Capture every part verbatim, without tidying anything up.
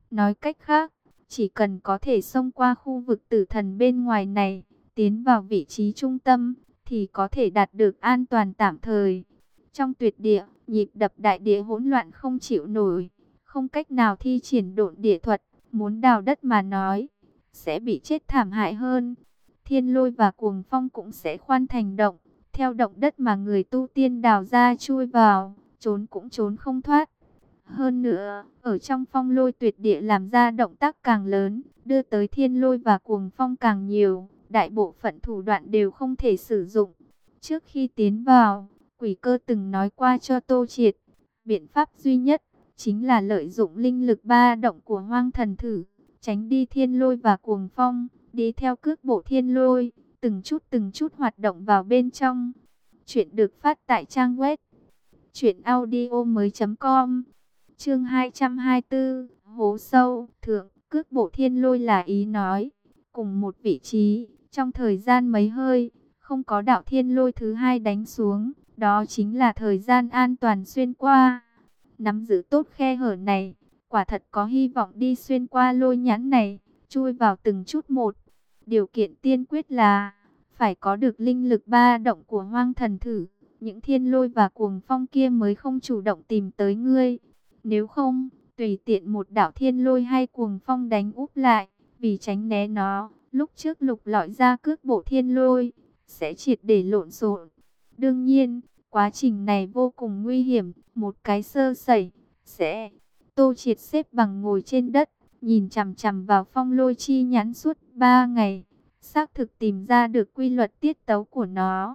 Nói cách khác, chỉ cần có thể xông qua khu vực tử thần bên ngoài này, tiến vào vị trí trung tâm, thì có thể đạt được an toàn tạm thời. Trong tuyệt địa, nhịp đập đại địa hỗn loạn không chịu nổi, không cách nào thi triển độn địa thuật, muốn đào đất mà nói, sẽ bị chết thảm hại hơn. Thiên lôi và cuồng phong cũng sẽ khoan thành động, theo động đất mà người tu tiên đào ra chui vào, trốn cũng trốn không thoát. Hơn nữa, ở trong phong lôi tuyệt địa làm ra động tác càng lớn, đưa tới thiên lôi và cuồng phong càng nhiều, đại bộ phận thủ đoạn đều không thể sử dụng. Trước khi tiến vào, Quỷ Cơ từng nói qua cho Tô Triệt, biện pháp duy nhất chính là lợi dụng linh lực ba động của Hoang Thần Thử, tránh đi thiên lôi và cuồng phong, đi theo cước bộ thiên lôi, từng chút từng chút hoạt động vào bên trong. Chuyện được phát tại trang web truyện audio mới.com. Chương hai trăm hai mươi tư, hố sâu, thượng, cước bộ thiên lôi là ý nói, cùng một vị trí, trong thời gian mấy hơi, không có đạo thiên lôi thứ hai đánh xuống, đó chính là thời gian an toàn xuyên qua. Nắm giữ tốt khe hở này, quả thật có hy vọng đi xuyên qua lôi nhãn này, chui vào từng chút một. Điều kiện tiên quyết là, phải có được linh lực ba động của Hoang Thần Thử, những thiên lôi và cuồng phong kia mới không chủ động tìm tới ngươi. Nếu không, tùy tiện một đạo thiên lôi hay cuồng phong đánh úp lại, vì tránh né nó, lúc trước lục lọi ra cước bộ thiên lôi, sẽ triệt để lộn xộn. Đương nhiên, quá trình này vô cùng nguy hiểm, một cái sơ sẩy, sẽ... Tô Triệt xếp bằng ngồi trên đất, nhìn chằm chằm vào phong lôi chi nhãn suốt ba ngày, xác thực tìm ra được quy luật tiết tấu của nó.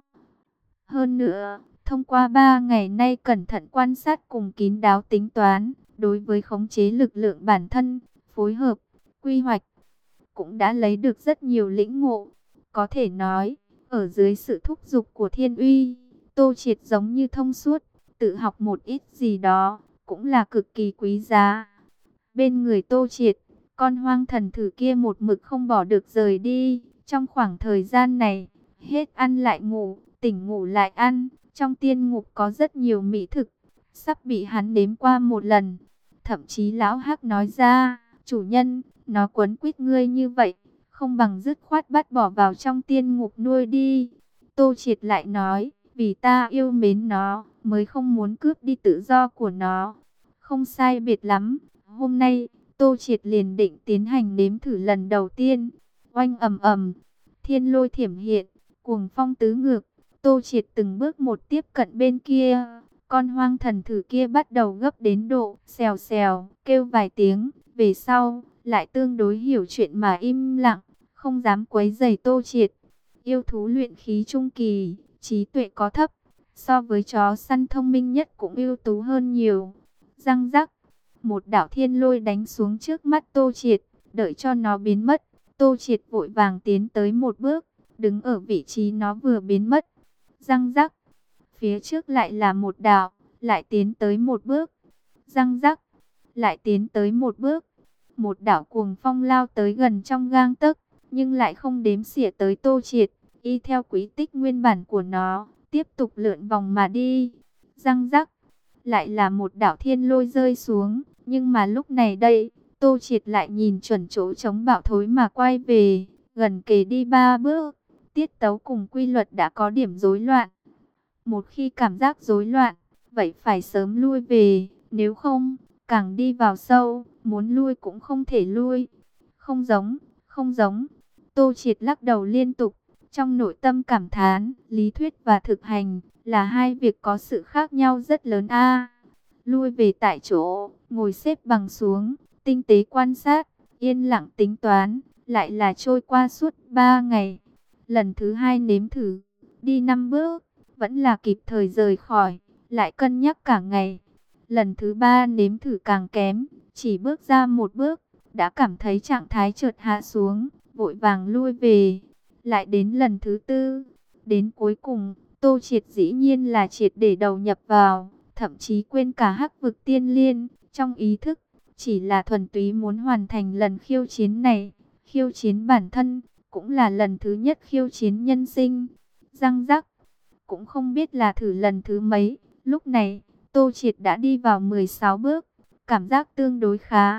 Hơn nữa, thông qua ba ngày nay cẩn thận quan sát cùng kín đáo tính toán, đối với khống chế lực lượng bản thân, phối hợp, quy hoạch, cũng đã lấy được rất nhiều lĩnh ngộ. Có thể nói, ở dưới sự thúc giục của Thiên Uy, Tô Triệt giống như thông suốt, tự học một ít gì đó, cũng là cực kỳ quý giá. Bên người Tô Triệt, con Hoang Thần Thử kia một mực không bỏ được rời đi. Trong khoảng thời gian này, hết ăn lại ngủ, tỉnh ngủ lại ăn. Trong tiên ngục có rất nhiều mỹ thực, sắp bị hắn nếm qua một lần. Thậm chí lão Hắc nói ra, chủ nhân, nó quấn quýt ngươi như vậy, không bằng dứt khoát bắt bỏ vào trong tiên ngục nuôi đi. Tô Triệt lại nói, vì ta yêu mến nó, mới không muốn cướp đi tự do của nó. Không sai biệt lắm, hôm nay, Tô Triệt liền định tiến hành nếm thử lần đầu tiên. Oanh ầm ầm, thiên lôi thiểm hiện, cuồng phong tứ ngược. Tô Triệt từng bước một tiếp cận bên kia. Con Hoang Thần Thử kia bắt đầu gấp đến độ xèo xèo, kêu vài tiếng. Về sau, lại tương đối hiểu chuyện mà im lặng, không dám quấy rầy Tô Triệt. Yêu thú luyện khí trung kỳ, trí tuệ có thấp, so với chó săn thông minh nhất cũng ưu tú hơn nhiều. Răng rắc, một đạo thiên lôi đánh xuống trước mắt Tô Triệt, đợi cho nó biến mất. Tô Triệt vội vàng tiến tới một bước, đứng ở vị trí nó vừa biến mất. Răng rắc, phía trước lại là một đạo, lại tiến tới một bước. Răng rắc, lại tiến tới một bước. Một đạo cuồng phong lao tới gần trong gang tấc, nhưng lại không đếm xỉa tới Tô Triệt, y theo quỹ tích nguyên bản của nó, tiếp tục lượn vòng mà đi. Răng rắc, lại là một đạo thiên lôi rơi xuống, nhưng mà lúc này đây, Tô Triệt lại nhìn chuẩn chỗ chống bão thối mà quay về, gần kề đi ba bước, tiết tấu cùng quy luật đã có điểm rối loạn. Một khi cảm giác rối loạn, vậy phải sớm lui về, nếu không, càng đi vào sâu, muốn lui cũng không thể lui. Không giống, không giống. Tô Triệt lắc đầu liên tục, trong nội tâm cảm thán, lý thuyết và thực hành là hai việc có sự khác nhau rất lớn a. Lui về tại chỗ, ngồi xếp bằng xuống, tinh tế quan sát, yên lặng tính toán, lại là trôi qua suốt ba ngày. Lần thứ hai nếm thử, đi năm bước, vẫn là kịp thời rời khỏi, lại cân nhắc cả ngày. Lần thứ ba nếm thử càng kém, chỉ bước ra một bước, đã cảm thấy trạng thái chợt hạ xuống, vội vàng lui về. Lại đến lần thứ tư, đến cuối cùng, Tô Triệt dĩ nhiên là triệt để đầu nhập vào, thậm chí quên cả Hắc Vực Tiên Liên, trong ý thức, chỉ là thuần túy muốn hoàn thành lần khiêu chiến này, khiêu chiến bản thân, cũng là lần thứ nhất khiêu chiến nhân sinh. Răng rắc, cũng không biết là thử lần thứ mấy, lúc này, Tô Triệt đã đi vào mười sáu bước, cảm giác tương đối khá,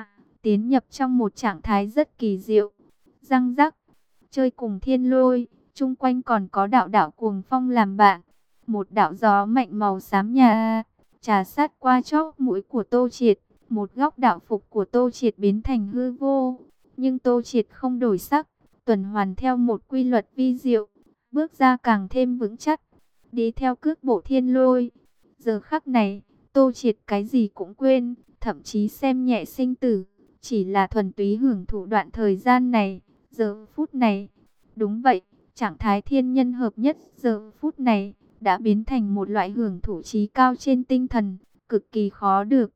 tiến nhập trong một trạng thái rất kỳ diệu. Răng rắc, chơi cùng thiên lôi, chung quanh còn có đạo đạo cuồng phong làm bạn. Một đạo gió mạnh màu xám nhà trà sát qua chóp mũi của Tô Triệt, một góc đạo phục của Tô Triệt biến thành hư vô. Nhưng Tô Triệt không đổi sắc, tuần hoàn theo một quy luật vi diệu, bước ra càng thêm vững chắc, đi theo cước bộ thiên lôi. Giờ khắc này, Tô Triệt cái gì cũng quên, thậm chí xem nhẹ sinh tử, chỉ là thuần túy hưởng thụ đoạn thời gian này, giờ phút này. Đúng vậy, trạng thái thiên nhân hợp nhất giờ phút này đã biến thành một loại hưởng thụ trí cao trên tinh thần, cực kỳ khó được.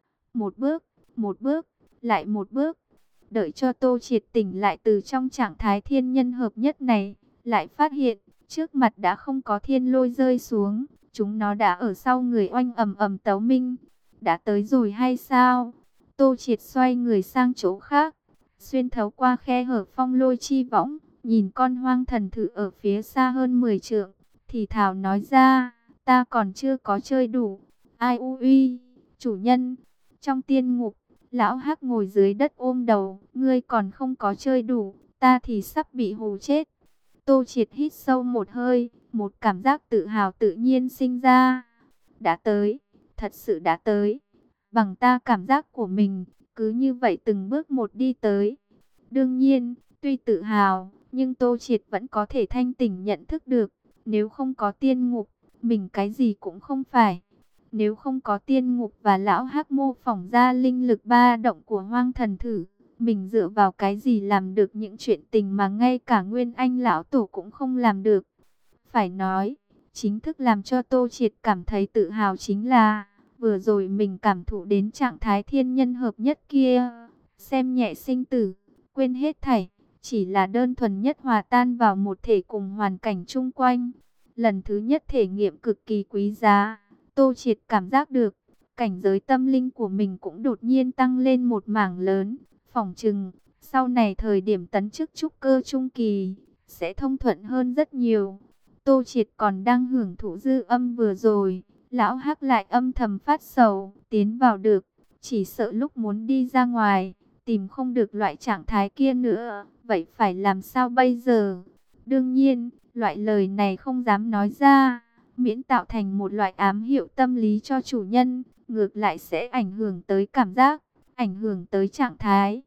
Một bước, một bước, lại một bước. Đợi cho Tô Triệt tỉnh lại từ trong trạng thái thiên nhân hợp nhất này, lại phát hiện trước mặt đã không có thiên lôi rơi xuống, chúng nó đã ở sau người oanh ầm ầm tấu minh. Đã tới rồi hay sao? Tô Triệt xoay người sang chỗ khác, xuyên thấu qua khe hở phong lôi chi võng, nhìn con hoang thần thử ở phía xa hơn mười trượng, thì thào nói ra, ta còn chưa có chơi đủ. Ai u uy, chủ nhân, trong tiên ngục, lão Hắc ngồi dưới đất ôm đầu, ngươi còn không có chơi đủ, ta thì sắp bị hù chết. Tô Triệt hít sâu một hơi, một cảm giác tự hào tự nhiên sinh ra. Đã tới, thật sự đã tới. Bằng ta cảm giác của mình, cứ như vậy từng bước một đi tới. Đương nhiên, tuy tự hào, nhưng Tô Triệt vẫn có thể thanh tỉnh nhận thức được, nếu không có tiên ngục, mình cái gì cũng không phải. Nếu không có tiên ngục và lão Hắc mô phỏng ra linh lực ba động của hoang thần thử, mình dựa vào cái gì làm được những chuyện tình mà ngay cả Nguyên Anh lão tổ cũng không làm được. Phải nói, chính thức làm cho Tô Triệt cảm thấy tự hào chính là vừa rồi mình cảm thụ đến trạng thái thiên nhân hợp nhất kia, xem nhẹ sinh tử, quên hết thảy, chỉ là đơn thuần nhất hòa tan vào một thể cùng hoàn cảnh chung quanh. Lần thứ nhất thể nghiệm cực kỳ quý giá, Tô Triệt cảm giác được, cảnh giới tâm linh của mình cũng đột nhiên tăng lên một mảng lớn, phỏng chừng, sau này thời điểm tấn chức trúc cơ trung kỳ, sẽ thông thuận hơn rất nhiều. Tô Triệt còn đang hưởng thụ dư âm vừa rồi, lão Hắc lại âm thầm phát sầu, tiến vào được, chỉ sợ lúc muốn đi ra ngoài, tìm không được loại trạng thái kia nữa, vậy phải làm sao bây giờ? Đương nhiên, loại lời này không dám nói ra, miễn tạo thành một loại ám hiệu tâm lý cho chủ nhân, ngược lại sẽ ảnh hưởng tới cảm giác, ảnh hưởng tới trạng thái.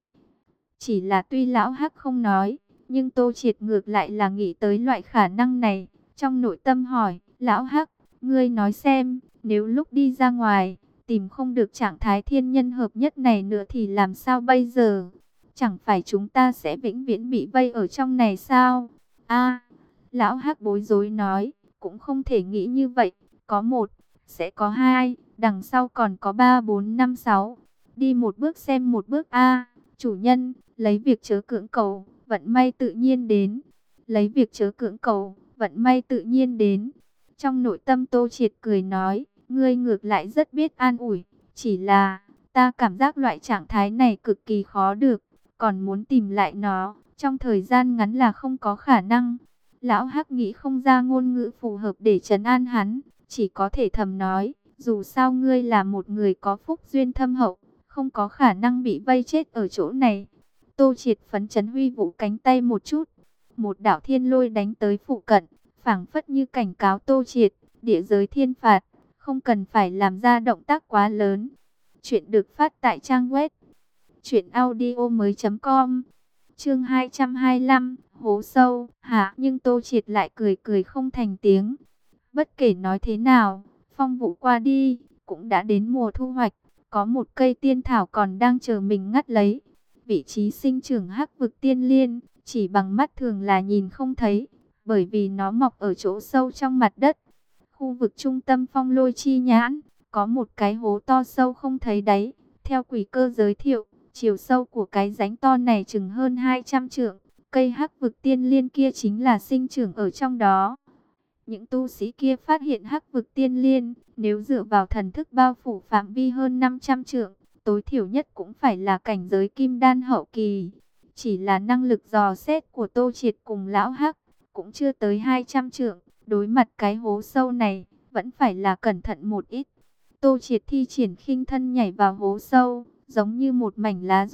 Chỉ là tuy lão Hắc không nói, nhưng Tô Triệt ngược lại là nghĩ tới loại khả năng này, trong nội tâm hỏi, lão Hắc, ngươi nói xem, nếu lúc đi ra ngoài, tìm không được trạng thái thiên nhân hợp nhất này nữa thì làm sao bây giờ? Chẳng phải chúng ta sẽ vĩnh viễn bị vây ở trong này sao? A, lão Hắc bối rối nói, cũng không thể nghĩ như vậy, có một, sẽ có hai, đằng sau còn có ba, bốn, năm, sáu. Đi một bước xem một bước a, chủ nhân, lấy việc chớ cưỡng cầu, vận may tự nhiên đến. Lấy việc chớ cưỡng cầu, vận may tự nhiên đến. Trong nội tâm Tô Triệt cười nói, ngươi ngược lại rất biết an ủi, chỉ là ta cảm giác loại trạng thái này cực kỳ khó được, còn muốn tìm lại nó, trong thời gian ngắn là không có khả năng. Lão Hắc nghĩ không ra ngôn ngữ phù hợp để trấn an hắn, chỉ có thể thầm nói, dù sao ngươi là một người có phúc duyên thâm hậu, không có khả năng bị vây chết ở chỗ này. Tô Triệt phấn chấn huy vũ cánh tay một chút, một đạo thiên lôi đánh tới phụ cận, phảng phất như cảnh cáo Tô Triệt, địa giới thiên phạt, không cần phải làm ra động tác quá lớn. Chuyện được phát tại trang web truyện audio mới chấm com. Chương hai trăm hai mươi lăm, hố sâu, hả? Nhưng Tô Triệt lại cười cười không thành tiếng. Bất kể nói thế nào, phong vụ qua đi, cũng đã đến mùa thu hoạch, có một cây tiên thảo còn đang chờ mình ngắt lấy. Vị trí sinh trưởng Hắc Vực Tiên Liên, chỉ bằng mắt thường là nhìn không thấy, bởi vì nó mọc ở chỗ sâu trong mặt đất. Khu vực trung tâm phong lôi chi nhãn, có một cái hố to sâu không thấy đáy. Theo quỷ cơ giới thiệu, chiều sâu của cái rãnh to này chừng hơn hai trăm trượng. Cây Hắc Vực Tiên Liên kia chính là sinh trưởng ở trong đó. Những tu sĩ kia phát hiện Hắc Vực Tiên Liên, nếu dựa vào thần thức bao phủ phạm vi hơn năm trăm trượng, tối thiểu nhất cũng phải là cảnh giới kim đan hậu kỳ. Chỉ là năng lực dò xét của Tô Triệt cùng lão Hắc, cũng chưa tới hai trăm trượng. Đối mặt cái hố sâu này, vẫn phải là cẩn thận một ít. Tô Triệt thi triển khinh thân nhảy vào hố sâu, giống như một mảnh lá rụng,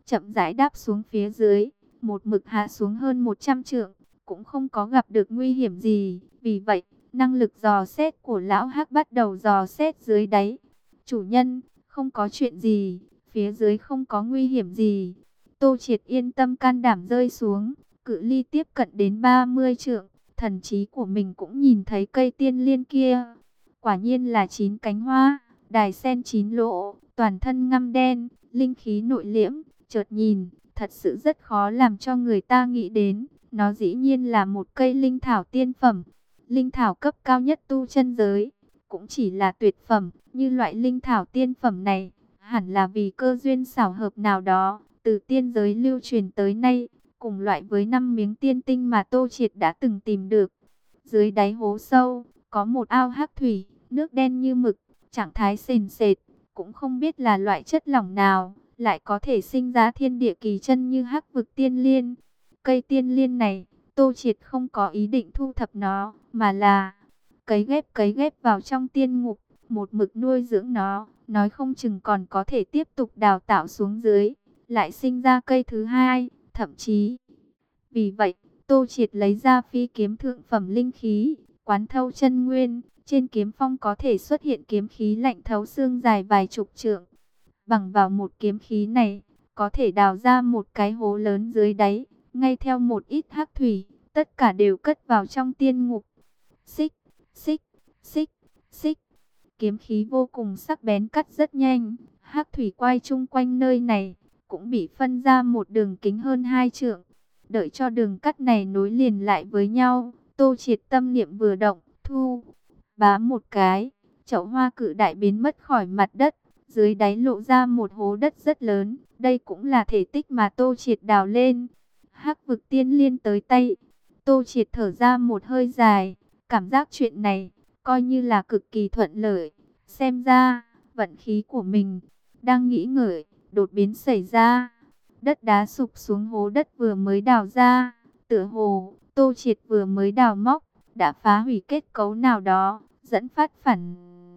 chậm rãi đáp xuống phía dưới, một mực hạ xuống hơn một trăm trượng, cũng không có gặp được nguy hiểm gì. Vì vậy, năng lực dò xét của lão hắc bắt đầu dò xét dưới đáy. Chủ nhân, không có chuyện gì, phía dưới không có nguy hiểm gì. Tô Triệt yên tâm can đảm rơi xuống, cự ly tiếp cận đến ba mươi trượng, thần trí của mình cũng nhìn thấy cây tiên liên kia. Quả nhiên là chín cánh hoa, đài sen chín lỗ, toàn thân ngăm đen, linh khí nội liễm, chợt nhìn, thật sự rất khó làm cho người ta nghĩ đến. Nó dĩ nhiên là một cây linh thảo tiên phẩm, linh thảo cấp cao nhất tu chân giới, cũng chỉ là tuyệt phẩm. Như loại linh thảo tiên phẩm này, hẳn là vì cơ duyên xảo hợp nào đó, từ tiên giới lưu truyền tới nay, cùng loại với năm miếng tiên tinh mà Tô Triệt đã từng tìm được. Dưới đáy hố sâu, có một ao hắc thủy, nước đen như mực, trạng thái sền sệt, cũng không biết là loại chất lỏng nào, lại có thể sinh ra thiên địa kỳ chân như hắc vực tiên liên. Cây tiên liên này, Tô Triệt không có ý định thu thập nó, mà là cấy ghép cấy ghép vào trong tiên ngục, một mực nuôi dưỡng nó, nói không chừng còn có thể tiếp tục đào tạo xuống dưới, lại sinh ra cây thứ hai, thậm chí. Vì vậy, Tô Triệt lấy ra phi kiếm thượng phẩm linh khí, quán thâu chân nguyên, trên kiếm phong có thể xuất hiện kiếm khí lạnh thấu xương dài vài chục trượng. Bằng vào một kiếm khí này, có thể đào ra một cái hố lớn dưới đáy, ngay theo một ít hắc thủy, tất cả đều cất vào trong tiên ngục. Xích, xích, xích, xích. Kiếm khí vô cùng sắc bén cắt rất nhanh, hắc thủy quay chung quanh nơi này, cũng bị phân ra một đường kính hơn hai trượng. Đợi cho đường cắt này nối liền lại với nhau, Tô Triệt tâm niệm vừa động, thu, bá một cái, chậu hoa cự đại biến mất khỏi mặt đất, dưới đáy lộ ra một hố đất rất lớn. Đây cũng là thể tích mà Tô Triệt đào lên. Hắc vực tiên liên tới tay, Tô Triệt thở ra một hơi dài, cảm giác chuyện này coi như là cực kỳ thuận lợi. Xem ra, vận khí của mình đang nghĩ ngợi, đột biến xảy ra. Đất đá sụp xuống hố đất vừa mới đào ra, tựa hồ Tô Triệt vừa mới đào móc, đã phá hủy kết cấu nào đó, dẫn phát phản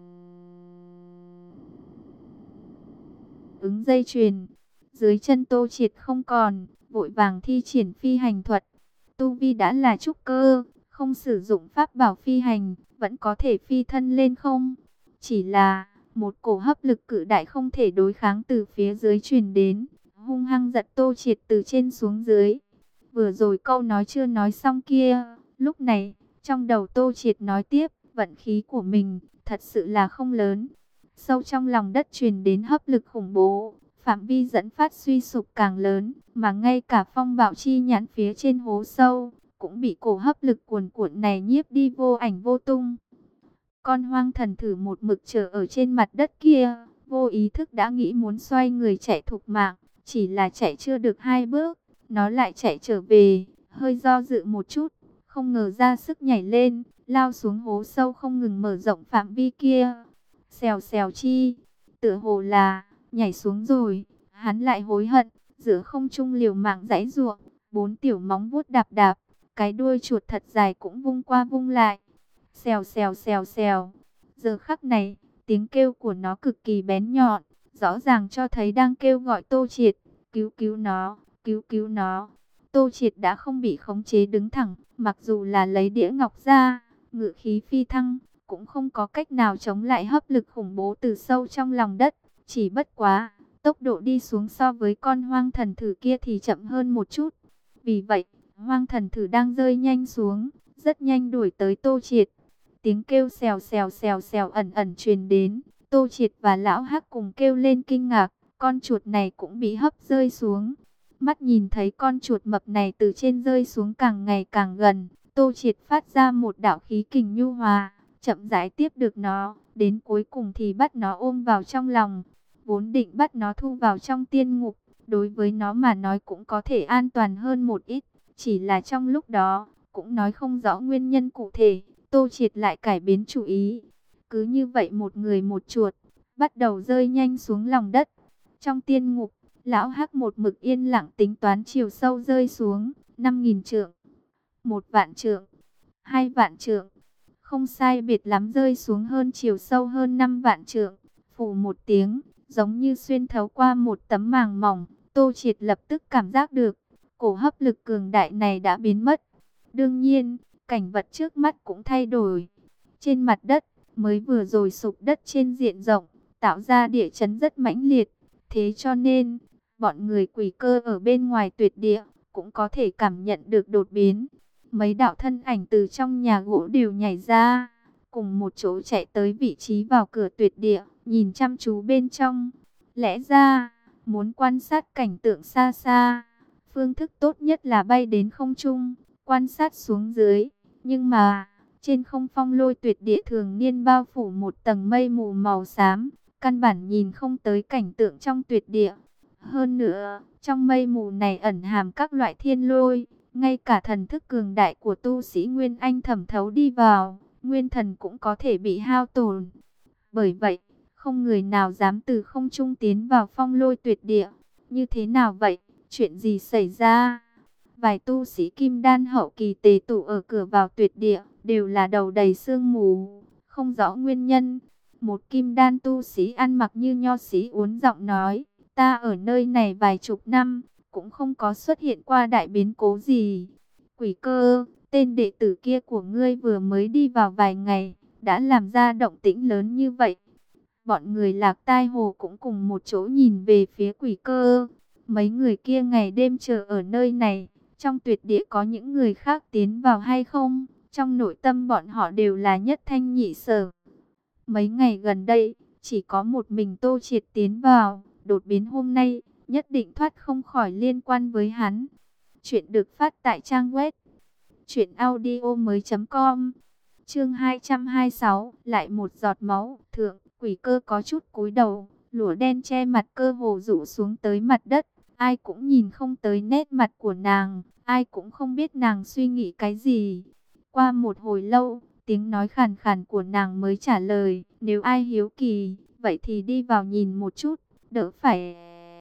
ứng dây chuyền. Dưới chân Tô Triệt không còn, vội vàng thi triển phi hành thuật. Tu vi đã là trúc cơ, không sử dụng pháp bảo phi hành, vẫn có thể phi thân lên không. Chỉ là, một cổ hấp lực cự đại không thể đối kháng từ phía dưới truyền đến, hung hăng giật Tô Triệt từ trên xuống dưới. Vừa rồi câu nói chưa nói xong kia, lúc này, trong đầu Tô Triệt nói tiếp, vận khí của mình, thật sự là không lớn. Sâu trong lòng đất truyền đến hấp lực khủng bố, phạm vi dẫn phát suy sụp càng lớn, mà ngay cả phong bạo chi nhãn phía trên hố sâu, cũng bị cổ hấp lực cuồn cuộn này nhiếp đi vô ảnh vô tung. Con hoang thần thử một mực chờ ở trên mặt đất kia, vô ý thức đã nghĩ muốn xoay người chạy thục mạng, chỉ là chạy chưa được hai bước, nó lại chạy trở về, hơi do dự một chút, không ngờ ra sức nhảy lên, lao xuống hố sâu không ngừng mở rộng phạm vi kia. Xèo xèo chi, tựa hồ là nhảy xuống rồi, hắn lại hối hận, giữa không trung liều mạng giãy giụa, bốn tiểu móng vuốt đạp đạp, cái đuôi chuột thật dài cũng vung qua vung lại. Xèo xèo xèo xèo. Giờ khắc này, tiếng kêu của nó cực kỳ bén nhọn, rõ ràng cho thấy đang kêu gọi Tô Triệt, cứu cứu nó, cứu cứu nó. Tô Triệt đã không bị khống chế đứng thẳng, mặc dù là lấy đĩa ngọc ra, ngự khí phi thăng, cũng không có cách nào chống lại hấp lực khủng bố từ sâu trong lòng đất. Chỉ bất quá, tốc độ đi xuống so với con hoang thần thử kia thì chậm hơn một chút. Vì vậy, hoang thần thử đang rơi nhanh xuống, rất nhanh đuổi tới Tô Triệt. Tiếng kêu xèo xèo xèo xèo ẩn ẩn truyền đến, Tô Triệt và lão hắc cùng kêu lên kinh ngạc, con chuột này cũng bị hấp rơi xuống. Mắt nhìn thấy con chuột mập này từ trên rơi xuống càng ngày càng gần, Tô Triệt phát ra một đạo khí kình nhu hòa, chậm rãi tiếp được nó, đến cuối cùng thì bắt nó ôm vào trong lòng. Vốn định bắt nó thu vào trong tiên ngục, đối với nó mà nói cũng có thể an toàn hơn một ít, chỉ là trong lúc đó, cũng nói không rõ nguyên nhân cụ thể. Tô Triệt lại cải biến chủ ý. Cứ như vậy một người một chuột, bắt đầu rơi nhanh xuống lòng đất. Trong tiên ngục, lão hắc một mực yên lặng tính toán chiều sâu rơi xuống, năm nghìn trượng, một vạn trượng, hai vạn trượng. Không sai biệt lắm rơi xuống hơn chiều sâu hơn năm vạn trượng. Phù một tiếng, giống như xuyên thấu qua một tấm màng mỏng, Tô Triệt lập tức cảm giác được, cổ hấp lực cường đại này đã biến mất. Đương nhiên, cảnh vật trước mắt cũng thay đổi. Trên mặt đất, mới vừa rồi sụp đất trên diện rộng, tạo ra địa chấn rất mãnh liệt. Thế cho nên, bọn người quỷ cơ ở bên ngoài tuyệt địa, cũng có thể cảm nhận được đột biến. Mấy đạo thân ảnh từ trong nhà gỗ đều nhảy ra, cùng một chỗ chạy tới vị trí vào cửa tuyệt địa, nhìn chăm chú bên trong. Lẽ ra, muốn quan sát cảnh tượng xa xa, phương thức tốt nhất là bay đến không trung, quan sát xuống dưới. Nhưng mà, trên không phong lôi tuyệt địa thường niên bao phủ một tầng mây mù màu xám, căn bản nhìn không tới cảnh tượng trong tuyệt địa. Hơn nữa, trong mây mù này ẩn hàm các loại thiên lôi, ngay cả thần thức cường đại của tu sĩ Nguyên Anh thẩm thấu đi vào, nguyên thần cũng có thể bị hao tổn. Bởi vậy, không người nào dám từ không trung tiến vào phong lôi tuyệt địa. Như thế nào vậy? Chuyện gì xảy ra? Vài tu sĩ kim đan hậu kỳ tề tụ ở cửa vào tuyệt địa, đều là đầu đầy sương mù, không rõ nguyên nhân. Một kim đan tu sĩ ăn mặc như nho sĩ uốn giọng nói, ta ở nơi này vài chục năm, cũng không có xuất hiện qua đại biến cố gì. Quỷ cơ, tên đệ tử kia của ngươi vừa mới đi vào vài ngày, đã làm ra động tĩnh lớn như vậy. Bọn người Lạc Tai Hồ cũng cùng một chỗ nhìn về phía quỷ cơ. Mấy người kia ngày đêm chờ ở nơi này, trong tuyệt địa có những người khác tiến vào hay không? Trong nội tâm bọn họ đều là nhất thanh nhị sở. Mấy ngày gần đây, chỉ có một mình Tô Triệt tiến vào, đột biến hôm nay, nhất định thoát không khỏi liên quan với hắn. Chuyện được phát tại trang web truyện audio mới chấm com. Chương hai trăm hai mươi sáu, lại một giọt máu. Thượng, quỷ cơ có chút cúi đầu, lụa đen che mặt cơ hồ rũ xuống tới mặt đất. Ai cũng nhìn không tới nét mặt của nàng, ai cũng không biết nàng suy nghĩ cái gì. Qua một hồi lâu, tiếng nói khàn khàn của nàng mới trả lời, nếu ai hiếu kỳ, vậy thì đi vào nhìn một chút, đỡ phải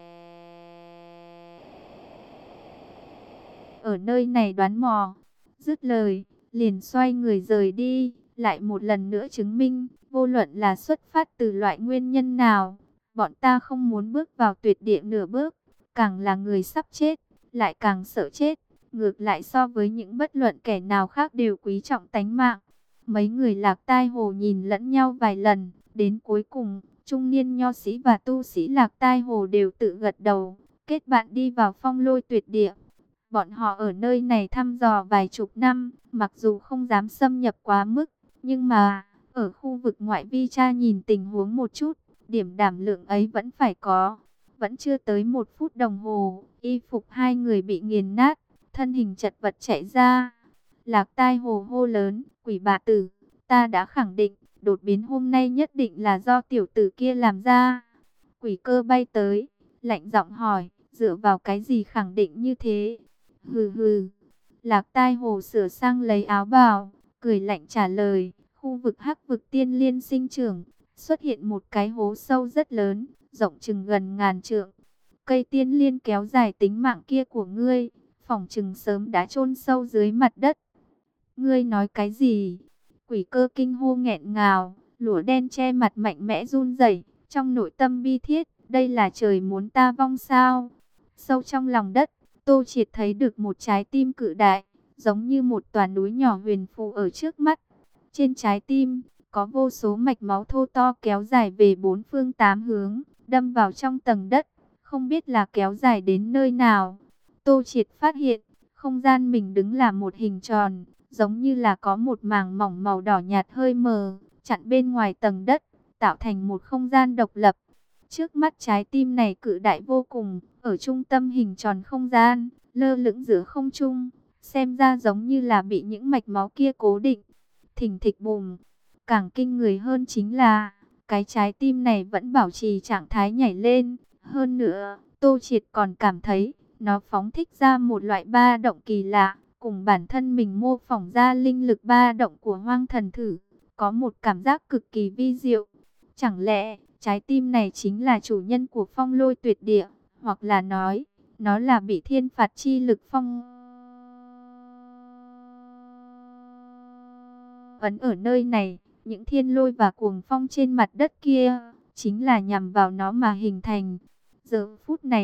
ở nơi này đoán mò. Dứt lời, liền xoay người rời đi, lại một lần nữa chứng minh, vô luận là xuất phát từ loại nguyên nhân nào, bọn ta không muốn bước vào tuyệt địa nửa bước. Càng là người sắp chết, lại càng sợ chết. Ngược lại so với những bất luận kẻ nào khác đều quý trọng tánh mạng. Mấy người Lạc Tai Hồ nhìn lẫn nhau vài lần, đến cuối cùng, trung niên nho sĩ và tu sĩ Lạc Tai Hồ đều tự gật đầu, kết bạn đi vào phong lôi tuyệt địa. Bọn họ ở nơi này thăm dò vài chục năm, mặc dù không dám xâm nhập quá mức, nhưng mà, ở khu vực ngoại vi tra nhìn tình huống một chút, điểm đảm lượng ấy vẫn phải có. Vẫn chưa tới một phút đồng hồ, y phục hai người bị nghiền nát, thân hình chật vật chạy ra. Lạc Tai Hồ hô lớn, quỷ bà tử, ta đã khẳng định, đột biến hôm nay nhất định là do tiểu tử kia làm ra. Quỷ cơ bay tới, lạnh giọng hỏi, dựa vào cái gì khẳng định như thế? Hừ hừ. Lạc Tai Hồ sửa sang lấy áo bào, cười lạnh trả lời, khu vực hắc vực tiên liên sinh trưởng, xuất hiện một cái hố sâu rất lớn, rộng chừng gần ngàn trượng. Cây tiên liên kéo dài tính mạng kia của ngươi, phỏng chừng sớm đã chôn sâu dưới mặt đất. Ngươi nói cái gì? Quỷ cơ kinh hô nghẹn ngào, lụa đen che mặt mạnh mẽ run rẩy, trong nội tâm bi thiết, đây là trời muốn ta vong sao? Sâu trong lòng đất, Tô Triệt thấy được một trái tim cự đại, giống như một tòa núi nhỏ huyền phù ở trước mắt. Trên trái tim, có vô số mạch máu thô to kéo dài về bốn phương tám hướng, đâm vào trong tầng đất, không biết là kéo dài đến nơi nào. Tô Triệt phát hiện, không gian mình đứng là một hình tròn, giống như là có một màng mỏng màu đỏ nhạt hơi mờ, chặn bên ngoài tầng đất, tạo thành một không gian độc lập. Trước mắt trái tim này cự đại vô cùng, ở trung tâm hình tròn không gian, lơ lửng giữa không trung, xem ra giống như là bị những mạch máu kia cố định. Thình thịch bùm, càng kinh người hơn chính là, cái trái tim này vẫn bảo trì trạng thái nhảy lên. Hơn nữa, Tô Triệt còn cảm thấy, nó phóng thích ra một loại ba động kỳ lạ, cùng bản thân mình mô phỏng ra linh lực ba động của hoang thần thử, có một cảm giác cực kỳ vi diệu. Chẳng lẽ, trái tim này chính là chủ nhân của phong lôi tuyệt địa, hoặc là nói, nó là bị thiên phạt chi lực phong ấn ở nơi này, những thiên lôi và cuồng phong trên mặt đất kia, chính là nhằm vào nó mà hình thành. Giờ phút này,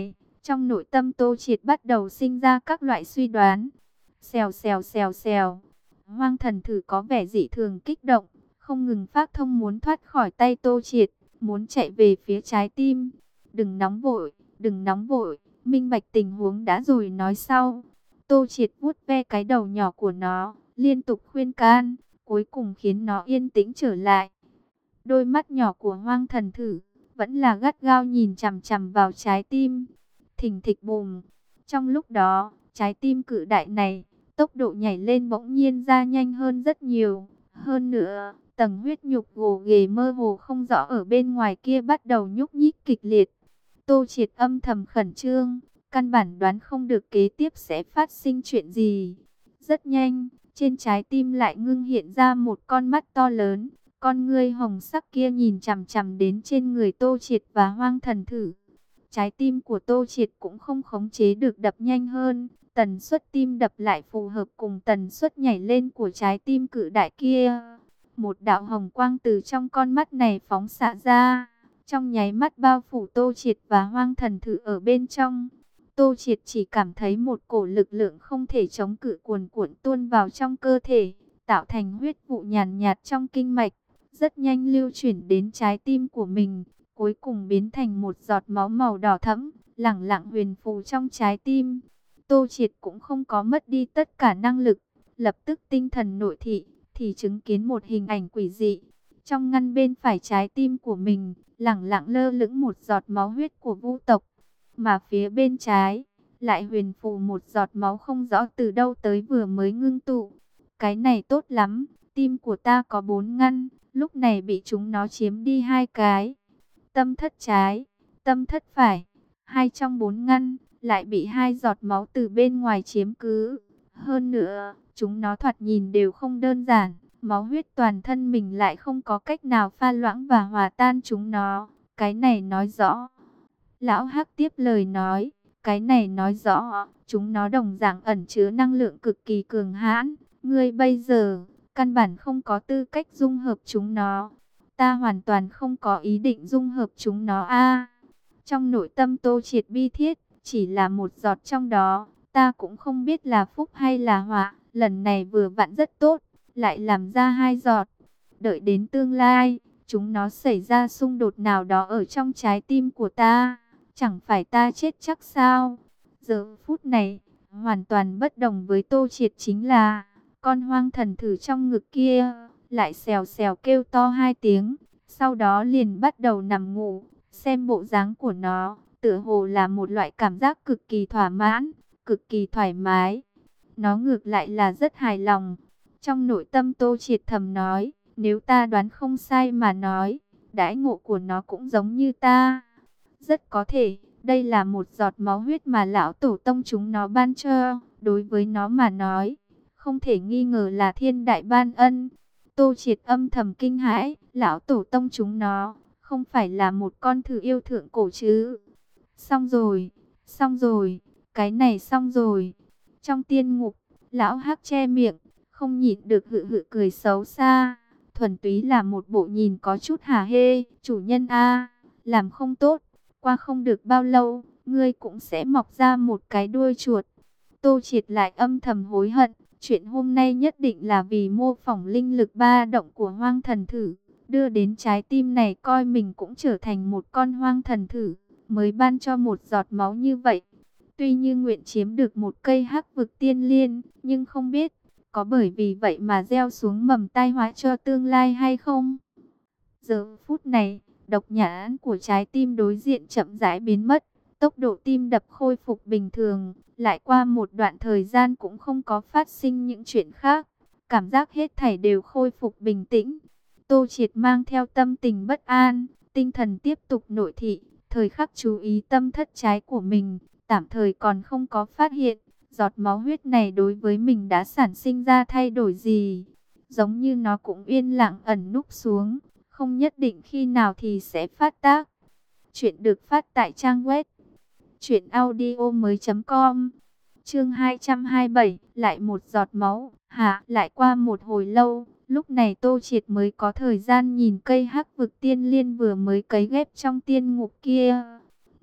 Trong nội tâm Tô Triệt bắt đầu sinh ra các loại suy đoán. Xèo xèo xèo xèo. Hoang thần thử có vẻ dị thường kích động, không ngừng phát thông muốn thoát khỏi tay Tô Triệt, muốn chạy về phía trái tim. Đừng nóng vội, đừng nóng vội, minh bạch tình huống đã rồi nói sau. Tô Triệt vuốt ve cái đầu nhỏ của nó, liên tục khuyên can, cuối cùng khiến nó yên tĩnh trở lại. Đôi mắt nhỏ của hoang thần thử vẫn là gắt gao nhìn chằm chằm vào trái tim. Thình thịch bùm. Trong lúc đó, trái tim cự đại này, tốc độ nhảy lên bỗng nhiên ra nhanh hơn rất nhiều. Hơn nữa, tầng huyết nhục gồ ghề mơ hồ không rõ ở bên ngoài kia bắt đầu nhúc nhích kịch liệt. Tô Triệt âm thầm khẩn trương, căn bản đoán không được kế tiếp sẽ phát sinh chuyện gì. Rất nhanh, trên trái tim lại ngưng hiện ra một con mắt to lớn. Con ngươi hồng sắc kia nhìn chằm chằm đến trên người Tô Triệt và hoang thần thử. Trái tim của Tô Triệt cũng không khống chế được đập nhanh hơn. Tần suất tim đập lại phù hợp cùng tần suất nhảy lên của trái tim cự đại kia. Một đạo hồng quang từ trong con mắt này phóng xạ ra. Trong nháy mắt bao phủ Tô Triệt và hoang thần thử ở bên trong. Tô Triệt chỉ cảm thấy một cổ lực lượng không thể chống cự cuồn cuộn tuôn vào trong cơ thể. Tạo thành huyết vụ nhàn nhạt trong kinh mạch. Rất nhanh lưu chuyển đến trái tim của mình. Cuối cùng biến thành một giọt máu màu đỏ thẫm, lẳng lặng huyền phù trong trái tim. Tô Triệt cũng không có mất đi tất cả năng lực, lập tức tinh thần nội thị, thì chứng kiến một hình ảnh quỷ dị. Trong ngăn bên phải trái tim của mình, lẳng lặng lơ lửng một giọt máu huyết của Vu tộc, mà phía bên trái lại huyền phù một giọt máu không rõ từ đâu tới vừa mới ngưng tụ. Cái này tốt lắm, tim của ta có bốn ngăn, lúc này bị chúng nó chiếm đi hai cái. Tâm thất trái, tâm thất phải, hai trong bốn ngăn, lại bị hai giọt máu từ bên ngoài chiếm cứ. Hơn nữa, chúng nó thoạt nhìn đều không đơn giản, máu huyết toàn thân mình lại không có cách nào pha loãng và hòa tan chúng nó. Cái này nói rõ. Lão Hắc tiếp lời nói, cái này nói rõ, chúng nó đồng dạng ẩn chứa năng lượng cực kỳ cường hãn. Ngươi bây giờ, căn bản không có tư cách dung hợp chúng nó. Ta hoàn toàn không có ý định dung hợp chúng nó a. Trong nội tâm Tô Triệt bi thiết, chỉ là một giọt trong đó, ta cũng không biết là phúc hay là họa, lần này vừa vặn rất tốt, lại làm ra hai giọt. Đợi đến tương lai, chúng nó xảy ra xung đột nào đó ở trong trái tim của ta, chẳng phải ta chết chắc sao? Giờ phút này, hoàn toàn bất đồng với Tô Triệt chính là, con hoang thần thử trong ngực kia lại xèo xèo kêu to hai tiếng, sau đó liền bắt đầu nằm ngủ. Xem bộ dáng của nó, tựa hồ là một loại cảm giác cực kỳ thỏa mãn, cực kỳ thoải mái. Nó ngược lại là rất hài lòng. Trong nội tâm Tô Triệt thầm nói, nếu ta đoán không sai mà nói, đãi ngộ của nó cũng giống như ta. Rất có thể, đây là một giọt máu huyết mà lão tổ tông chúng nó ban cho, đối với nó mà nói, không thể nghi ngờ là thiên đại ban ân. Tô Triệt âm thầm kinh hãi, lão tổ tông chúng nó, không phải là một con thử yêu thượng cổ chứ. Xong rồi, xong rồi, cái này xong rồi. Trong tiên ngục, lão Hắc che miệng, không nhịn được hự hự cười xấu xa. Thuần túy là một bộ nhìn có chút hả hê, chủ nhân a, làm không tốt, qua không được bao lâu, ngươi cũng sẽ mọc ra một cái đuôi chuột. Tô Triệt lại âm thầm hối hận, chuyện hôm nay nhất định là vì mô phỏng linh lực ba động của hoang thần thử, đưa đến trái tim này coi mình cũng trở thành một con hoang thần thử, mới ban cho một giọt máu như vậy. Tuy như nguyện chiếm được một cây hắc vực tiên liên, nhưng không biết, có bởi vì vậy mà gieo xuống mầm tai họa cho tương lai hay không? Giờ phút này, độc nhãn của trái tim đối diện chậm rãi biến mất, tốc độ tim đập khôi phục bình thường, lại qua một đoạn thời gian cũng không có phát sinh những chuyện khác, cảm giác hết thảy đều khôi phục bình tĩnh. Tô Triệt mang theo tâm tình bất an, tinh thần tiếp tục nội thị, thời khắc chú ý tâm thất trái của mình, tạm thời còn không có phát hiện, giọt máu huyết này đối với mình đã sản sinh ra thay đổi gì. Giống như nó cũng yên lặng ẩn núp xuống, không nhất định khi nào thì sẽ phát tác. Chuyện được phát tại trang web truyện audio mới chấm com. Chương hai trăm hai mươi bảy, lại một giọt máu. Hả, lại qua một hồi lâu, lúc này Tô Triệt mới có thời gian nhìn cây hắc vực tiên liên vừa mới cấy ghép trong tiên ngục kia.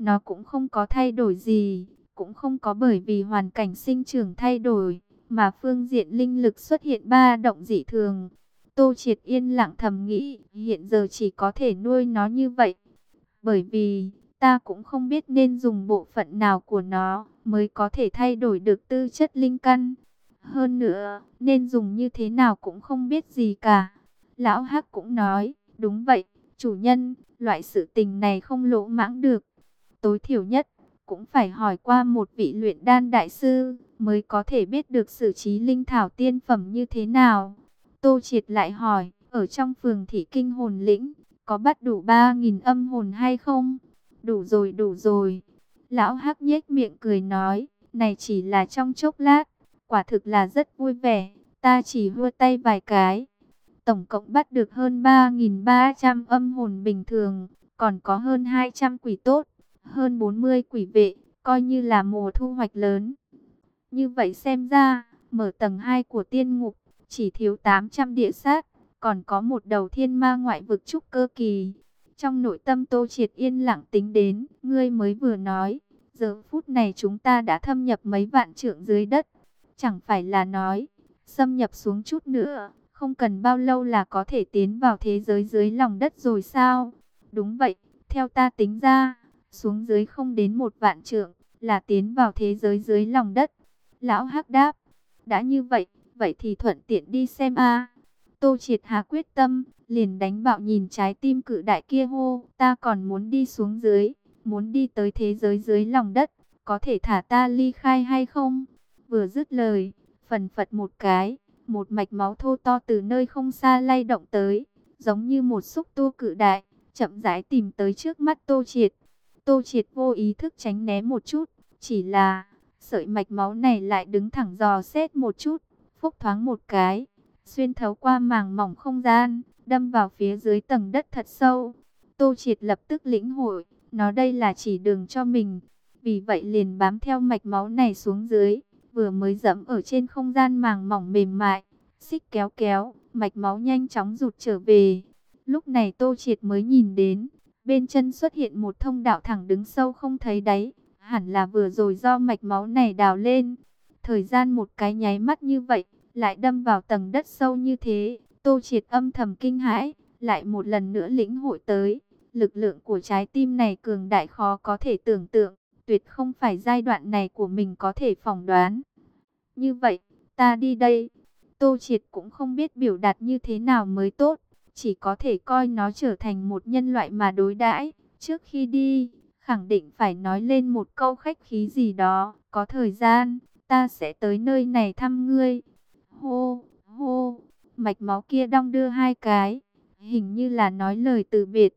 nó cũng không có thay đổi gì, cũng không có bởi vì hoàn cảnh sinh trưởng thay đổi, mà phương diện linh lực xuất hiện ba động dị thường. Tô Triệt yên lặng thầm nghĩ, hiện giờ chỉ có thể nuôi nó như vậy, bởi vì ta cũng không biết nên dùng bộ phận nào của nó mới có thể thay đổi được tư chất linh căn. Hơn nữa, nên dùng như thế nào cũng không biết gì cả. Lão Hắc cũng nói, đúng vậy, chủ nhân, loại sự tình này không lỗ mãng được. Tối thiểu nhất, cũng phải hỏi qua một vị luyện đan đại sư, mới có thể biết được xử trí linh thảo tiên phẩm như thế nào. Tô Triệt lại hỏi, ở trong phường Thị Kinh hồn lĩnh, có bắt đủ ba nghìn âm hồn hay không? Đủ rồi, đủ rồi. Lão Hắc nhếch miệng cười nói, này chỉ là trong chốc lát, quả thực là rất vui vẻ, ta chỉ vươn tay vài cái. Tổng cộng bắt được hơn ba nghìn ba trăm âm hồn bình thường, còn có hơn hai trăm quỷ tốt, hơn bốn mươi quỷ vệ, coi như là mùa thu hoạch lớn. Như vậy xem ra, mở tầng hai của tiên ngục, chỉ thiếu tám trăm địa sát, còn có một đầu thiên ma ngoại vực trúc cơ kỳ. Trong nội tâm Tô Triệt yên lặng tính đến, ngươi mới vừa nói, giờ phút này chúng ta đã thâm nhập mấy vạn trượng dưới đất. Chẳng phải là nói, xâm nhập xuống chút nữa, không cần bao lâu là có thể tiến vào thế giới dưới lòng đất rồi sao? Đúng vậy, theo ta tính ra, xuống dưới không đến một vạn trượng, là tiến vào thế giới dưới lòng đất. Lão Hắc đáp, đã như vậy, vậy thì thuận tiện đi xem a. Tô Triệt hạ quyết tâm, liền đánh bạo nhìn trái tim cự đại kia hô, ta còn muốn đi xuống dưới, muốn đi tới thế giới dưới lòng đất, có thể thả ta ly khai hay không? Vừa dứt lời, phần phật một cái, một mạch máu thô to từ nơi không xa lay động tới, giống như một xúc tu cự đại, chậm rãi tìm tới trước mắt Tô Triệt. Tô Triệt vô ý thức tránh né một chút, chỉ là sợi mạch máu này lại đứng thẳng dò xét một chút, phúc thoáng một cái, xuyên thấu qua màng mỏng không gian, đâm vào phía dưới tầng đất thật sâu. Tô Triệt lập tức lĩnh hội, nó đây là chỉ đường cho mình, vì vậy liền bám theo mạch máu này xuống dưới, vừa mới dẫm ở trên không gian màng mỏng mềm mại, xích kéo kéo, mạch máu nhanh chóng rụt trở về. Lúc này Tô Triệt mới nhìn đến, bên chân xuất hiện một thông đạo thẳng đứng sâu không thấy đáy, hẳn là vừa rồi do mạch máu này đào lên. Thời gian một cái nháy mắt như vậy, lại đâm vào tầng đất sâu như thế, Tô Triệt âm thầm kinh hãi, lại một lần nữa lĩnh hội tới. Lực lượng của trái tim này cường đại khó có thể tưởng tượng, tuyệt không phải giai đoạn này của mình có thể phỏng đoán. Như vậy, ta đi đây. Tô Triệt cũng không biết biểu đạt như thế nào mới tốt, chỉ có thể coi nó trở thành một nhân loại mà đối đãi. Trước khi đi, khẳng định phải nói lên một câu khách khí gì đó, có thời gian, ta sẽ tới nơi này thăm ngươi. Hô, hô, mạch máu kia đong đưa hai cái, hình như là nói lời từ biệt.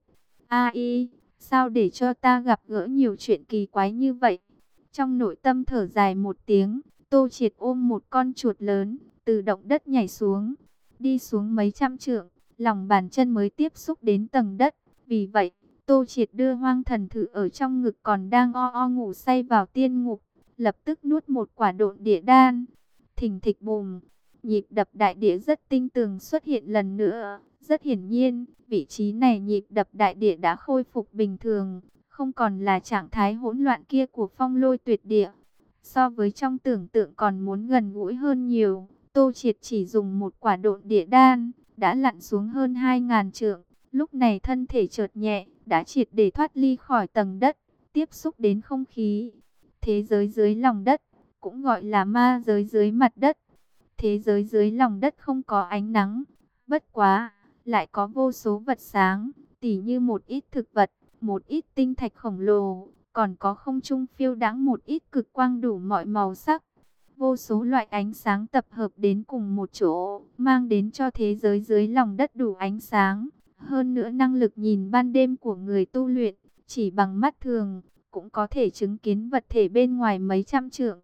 Ai, sao để cho ta gặp gỡ nhiều chuyện kỳ quái như vậy? Trong nội tâm thở dài một tiếng, Tô Triệt ôm một con chuột lớn, từ động đất nhảy xuống, đi xuống mấy trăm trượng, lòng bàn chân mới tiếp xúc đến tầng đất. Vì vậy, Tô Triệt đưa Hoang Thần Thử ở trong ngực còn đang o o ngủ say vào tiên ngục, lập tức nuốt một quả độn địa đan. Thình thịch bùm, nhịp đập đại địa rất tinh tường xuất hiện lần nữa. Rất hiển nhiên, vị trí này nhịp đập đại địa đã khôi phục bình thường, không còn là trạng thái hỗn loạn kia của phong lôi tuyệt địa. So với trong tưởng tượng còn muốn gần gũi hơn nhiều, Tô Triệt chỉ dùng một quả độn địa đan, đã lặn xuống hơn hai ngàn trượng. Lúc này thân thể chợt nhẹ, đã triệt để thoát ly khỏi tầng đất, tiếp xúc đến không khí. Thế giới dưới lòng đất, cũng gọi là ma giới dưới mặt đất. Thế giới dưới lòng đất không có ánh nắng, bất quá, lại có vô số vật sáng, tỉ như một ít thực vật, một ít tinh thạch khổng lồ, còn có không trung phiêu đãng một ít cực quang đủ mọi màu sắc. Vô số loại ánh sáng tập hợp đến cùng một chỗ, mang đến cho thế giới dưới lòng đất đủ ánh sáng. Hơn nữa năng lực nhìn ban đêm của người tu luyện, chỉ bằng mắt thường, cũng có thể chứng kiến vật thể bên ngoài mấy trăm trượng.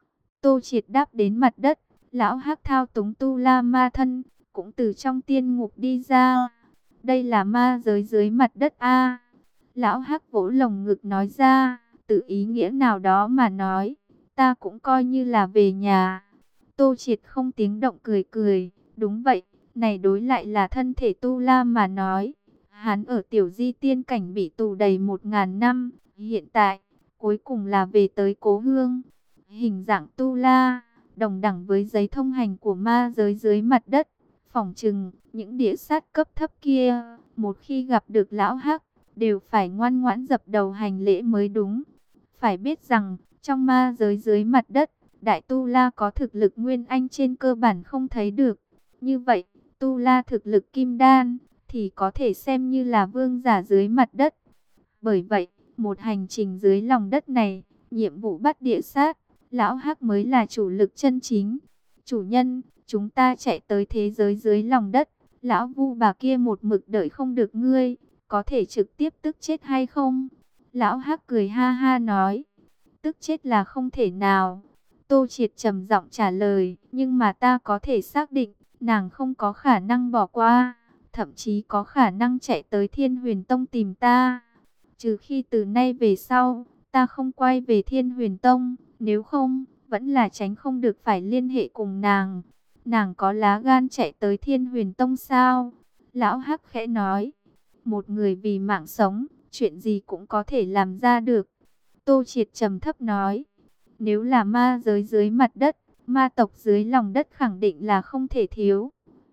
Tô Triệt đáp đến mặt đất, lão Hắc thao túng tu la ma thân, cũng từ trong tiên ngục đi ra. Đây là ma giới dưới mặt đất a. Lão Hắc vỗ lồng ngực nói ra, tự ý nghĩa nào đó mà nói, ta cũng coi như là về nhà. Tô Triệt không tiếng động cười cười, đúng vậy, này đối lại là thân thể tu la mà nói. Hắn ở tiểu di tiên cảnh bị tù đầy một ngàn năm, Hiện tại, cuối cùng là về tới cố hương. Hình dạng tu la, đồng đẳng với giấy thông hành của ma giới dưới mặt đất. Phỏng chừng, những địa sát cấp thấp kia, một khi gặp được lão hắc, đều phải ngoan ngoãn dập đầu hành lễ mới đúng. Phải biết rằng, trong ma giới dưới mặt đất, đại tu la có thực lực nguyên anh trên cơ bản không thấy được. Như vậy, tu la thực lực kim đan, thì có thể xem như là vương giả dưới mặt đất. Bởi vậy, một hành trình dưới lòng đất này, nhiệm vụ bắt địa sát, lão hắc mới là chủ lực chân chính. Chủ nhân, chúng ta chạy tới thế giới dưới lòng đất, lão vu bà kia một mực đợi không được ngươi, có thể trực tiếp tức chết hay không? Lão hắc cười ha ha nói, tức chết là không thể nào. Tô Triệt trầm giọng trả lời, nhưng mà ta có thể xác định, nàng không có khả năng bỏ qua, thậm chí có khả năng chạy tới Thiên Huyền Tông tìm ta. Trừ khi từ nay về sau, ta không quay về Thiên Huyền Tông, nếu không, vẫn là tránh không được phải liên hệ cùng nàng. Nàng có lá gan chạy tới Thiên Huyền Tông sao? Lão Hắc khẽ nói, một người vì mạng sống, chuyện gì cũng có thể làm ra được. Tô Triệt trầm thấp nói, nếu là ma giới dưới mặt đất, ma tộc dưới lòng đất khẳng định là không thể thiếu.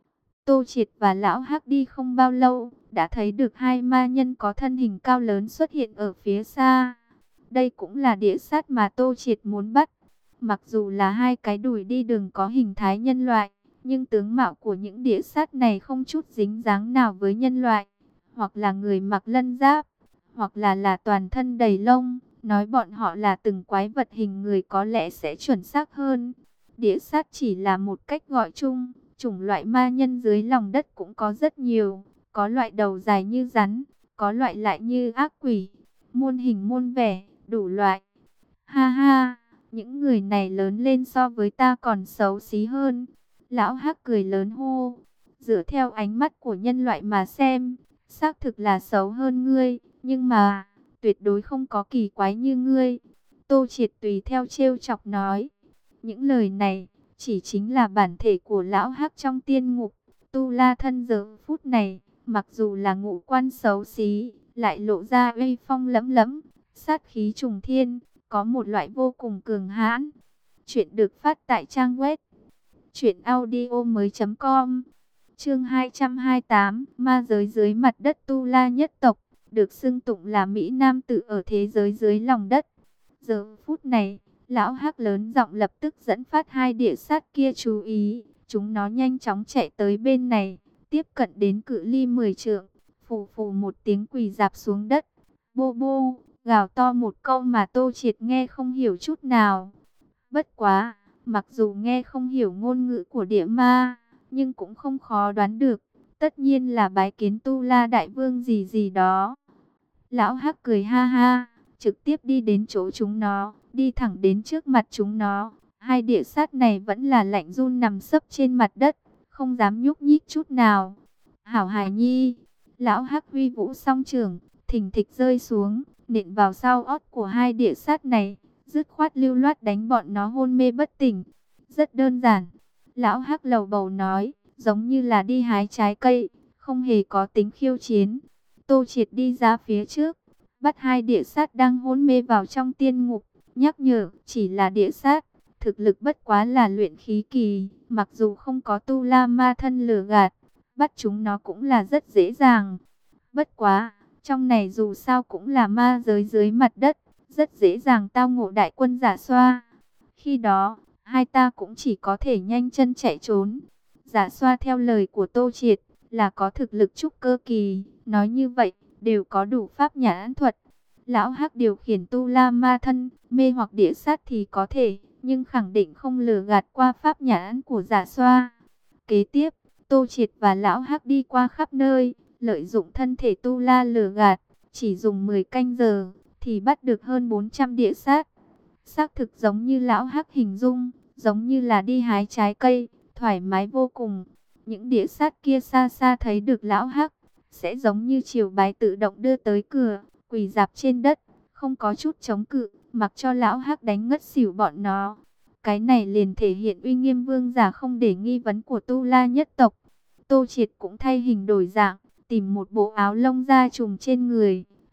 Tô Triệt và Lão Hắc đi không bao lâu, đã thấy được hai ma nhân có thân hình cao lớn xuất hiện ở phía xa. Đây cũng là địa sát mà Tô Triệt muốn bắt. Mặc dù là hai cái đùi đi đường có hình thái nhân loại, nhưng tướng mạo của những địa sát này không chút dính dáng nào với nhân loại. Hoặc là người mặc lân giáp, hoặc là là toàn thân đầy lông. Nói bọn họ là từng quái vật hình người có lẽ sẽ chuẩn xác hơn. Địa sát chỉ là một cách gọi chung. Chủng loại ma nhân dưới lòng đất cũng có rất nhiều. Có loại đầu dài như rắn, có loại lại như ác quỷ. Muôn hình muôn vẻ, đủ loại. Ha ha, những người này lớn lên so với ta còn xấu xí hơn. Lão Hắc cười lớn hô. Dựa theo ánh mắt của nhân loại mà xem, xác thực là xấu hơn ngươi. Nhưng mà, tuyệt đối không có kỳ quái như ngươi. Tô Triệt tùy theo trêu chọc nói. Những lời này chỉ chính là bản thể của lão Hắc trong tiên ngục. Tu La thân giờ phút này, mặc dù là ngũ quan xấu xí, lại lộ ra uy phong lẫm lẫm, sát khí trùng thiên, có một loại vô cùng cường hãn. Chuyện được phát tại trang web truyện audio mới chấm com. Chương hai trăm hai mươi tám, ma giới dưới mặt đất Tu La nhất tộc, được xưng tụng là Mỹ Nam tử ở thế giới dưới lòng đất. Giờ phút này, lão Hắc lớn giọng lập tức dẫn phát hai địa sát kia chú ý. Chúng nó nhanh chóng chạy tới bên này, tiếp cận đến cự ly mười trượng, phù phù một tiếng quỳ rạp xuống đất. Bô bô, gào to một câu mà Tô Triệt nghe không hiểu chút nào. Bất quá, mặc dù nghe không hiểu ngôn ngữ của địa ma, nhưng cũng không khó đoán được. Tất nhiên là bái kiến Tu La đại vương gì gì đó. Lão Hắc cười ha ha, trực tiếp đi đến chỗ chúng nó, đi thẳng đến trước mặt chúng nó. Hai địa sát này vẫn là lạnh run nằm sấp trên mặt đất, không dám nhúc nhích chút nào. Hảo Hải Nhi, lão Hắc huy vũ song trường, thình thịch rơi xuống, nện vào sau ót của hai địa sát này, dứt khoát lưu loát đánh bọn nó hôn mê bất tỉnh. Rất đơn giản, lão Hắc lầu bầu nói, giống như là đi hái trái cây, không hề có tính khiêu chiến. Tô Triệt đi ra phía trước, bắt hai địa sát đang hôn mê vào trong tiên ngục, nhắc nhở, chỉ là địa sát, thực lực bất quá là luyện khí kỳ, mặc dù không có Tu La ma thân lừa gạt, bắt chúng nó cũng là rất dễ dàng. Bất quá, trong này dù sao cũng là ma giới dưới mặt đất, rất dễ dàng tao ngộ đại quân Giả Xoa. Khi đó, hai ta cũng chỉ có thể nhanh chân chạy trốn. Giả Xoa theo lời của Tô Triệt, là có thực lực trúc cơ kỳ, nói như vậy, đều có đủ pháp nhãn thuật. Lão Hắc điều khiển Tu La ma thân, mê hoặc địa sát thì có thể, nhưng khẳng định không lừa gạt qua pháp nhãn của Giả Xoa. Kế tiếp, Tô Triệt và Lão Hắc đi qua khắp nơi, lợi dụng thân thể Tu La lừa gạt, chỉ dùng mười canh giờ, thì bắt được hơn bốn trăm địa sát. Xác thực giống như Lão Hắc hình dung, giống như là đi hái trái cây, thoải mái vô cùng. Những địa sát kia xa xa thấy được Lão Hắc, sẽ giống như chiều bái tự động đưa tới cửa, quỳ rạp trên đất, không có chút chống cự, mặc cho Lão Hắc đánh ngất xỉu bọn nó. Cái này liền thể hiện uy nghiêm vương giả không để nghi vấn của Tu La nhất tộc. Tô Triệt cũng thay hình đổi dạng, tìm một bộ áo lông da trùm trên người,